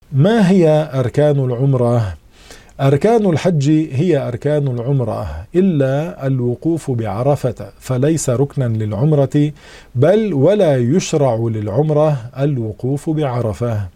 ما هي أركان العمرة؟ أركان الحج هي أركان العمرة إلا الوقوف بعرفة، فليس ركنا للعمرة، بل ولا يشرع للعمرة الوقوف بعرفة.